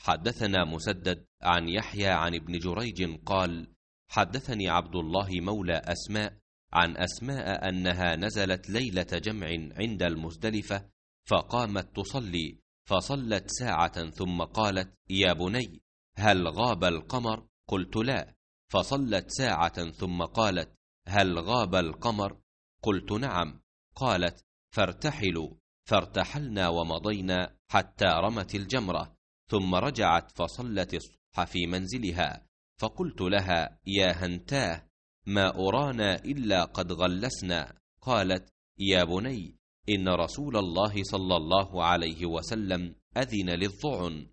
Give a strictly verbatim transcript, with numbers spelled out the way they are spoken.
حدثنا مسدد عن يحيى عن ابن جريج قال حدثني عبد الله مولى أسماء عن أسماء أنها نزلت ليلة جمع عند المزدلفة فقامت تصلي فصلت ساعة ثم قالت يا بني هل غاب القمر؟ قلت لا. فصلت ساعة ثم قالت هل غاب القمر؟ قلت نعم. قالت فارتحلوا، فارتحلنا ومضينا حتى رمت الجمرة، ثم رجعت فصلت الصبح في منزلها، فقلت لها يا هنتاه ما أرانا إلا قد غلسنا. قالت يا بني إن رسول الله صلى الله عليه وسلم أذن للظعن